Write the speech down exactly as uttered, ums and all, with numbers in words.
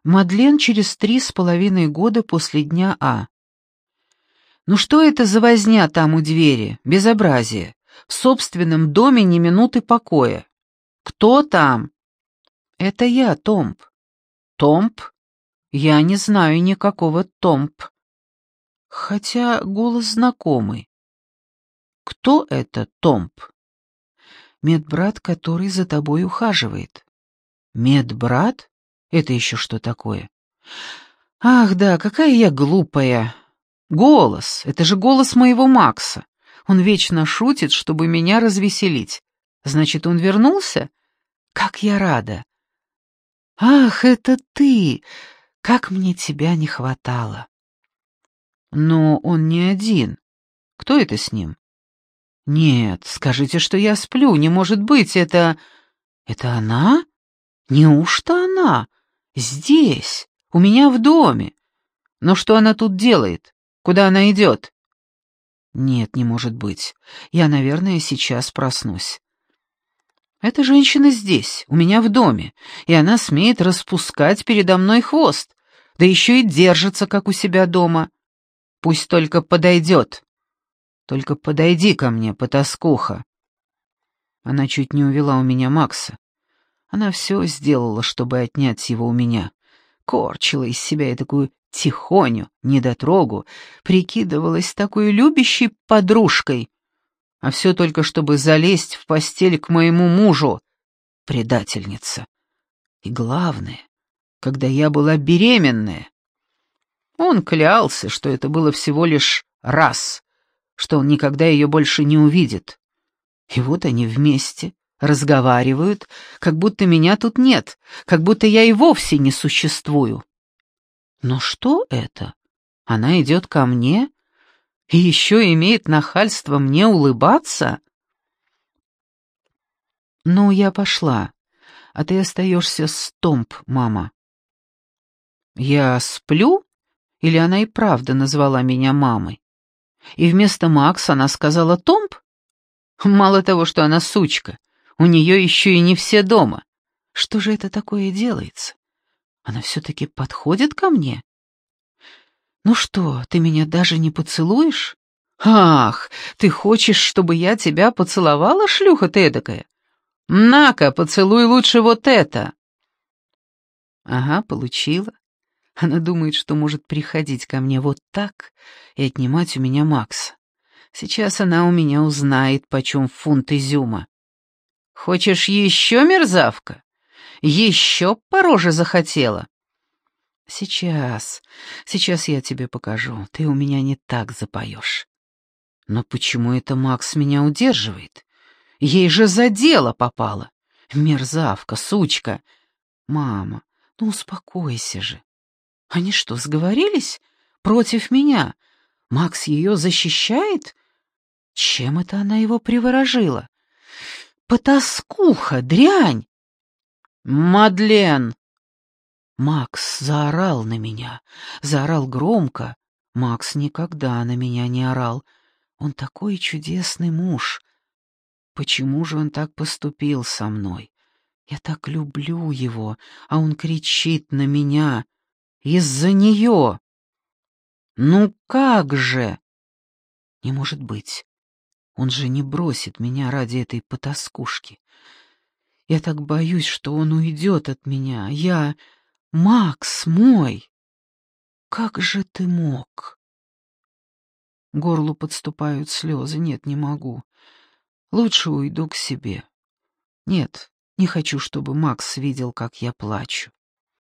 Мадлен через три с половиной года после дня А. Ну что это за возня там у двери? Безобразие. В собственном доме ни минуты покоя. Кто там? Это я, Томп. Томп? Я не знаю никакого Томп. Хотя голос знакомый. Кто это Томп? Медбрат, который за тобой ухаживает. Медбрат? Это еще что такое? Ах, да, какая я глупая. Голос, это же голос моего Макса. Он вечно шутит, чтобы меня развеселить. Значит, он вернулся? Как я рада. Ах, это ты! Как мне тебя не хватало. Но он не один. Кто это с ним? Нет, скажите, что я сплю, не может быть, это... Это она? Неужто она? Здесь, у меня в доме. Но что она тут делает? Куда она идет? Нет, не может быть. Я, наверное, сейчас проснусь. Эта женщина здесь, у меня в доме, и она смеет распускать передо мной хвост, да еще и держится, как у себя дома. Пусть только подойдет. Только подойди ко мне, потаскуха. Она чуть не увела у меня Макса. Она все сделала, чтобы отнять его у меня. Корчила из себя и такую тихоню, недотрогу, прикидывалась такой любящей подружкой, а все только чтобы залезть в постель к моему мужу. Предательница. И главное, когда я была беременная. Он клялся, что это было всего лишь раз, что он никогда ее больше не увидит. И вот они вместе разговаривают, как будто меня тут нет, как будто я и вовсе не существую. Но что это? Она идет ко мне и еще имеет нахальство мне улыбаться? Ну, я пошла, а ты остаешься с Томп, мама. Я сплю? Или она и правда назвала меня мамой? И вместо Макса она сказала Томп? Мало того, что она сучка, у нее еще и не все дома. Что же это такое делается? Она все-таки подходит ко мне? Ну что, ты меня даже не поцелуешь? Ах, ты хочешь, чтобы я тебя поцеловала, шлюха ты эдакая? На-ка, поцелуй лучше вот это. Ага, получила. Она думает, что может приходить ко мне вот так и отнимать у меня Макса. Сейчас она у меня узнает, почем фунт изюма. Хочешь еще, мерзавка? Еще по роже захотела? Сейчас, сейчас я тебе покажу, ты у меня не так запоешь. Но почему это Макс меня удерживает? Ей же за дело попало. Мерзавка, сучка. Мама, ну успокойся же. Они что, сговорились? Против меня? Макс ее защищает? Чем это она его приворожила? Потаскуха, дрянь! Мадлен! Макс заорал на меня, заорал громко. Макс никогда на меня не орал. Он такой чудесный муж. Почему же он так поступил со мной? Я так люблю его, а он кричит на меня. Из-за нее. Ну как же? Не может быть. Он же не бросит меня ради этой потаскушки. Я так боюсь, что он уйдет от меня. Я... Макс мой! Как же ты мог? К горлу подступают слезы. Нет, не могу. Лучше уйду к себе. Нет, не хочу, чтобы Макс видел, как я плачу.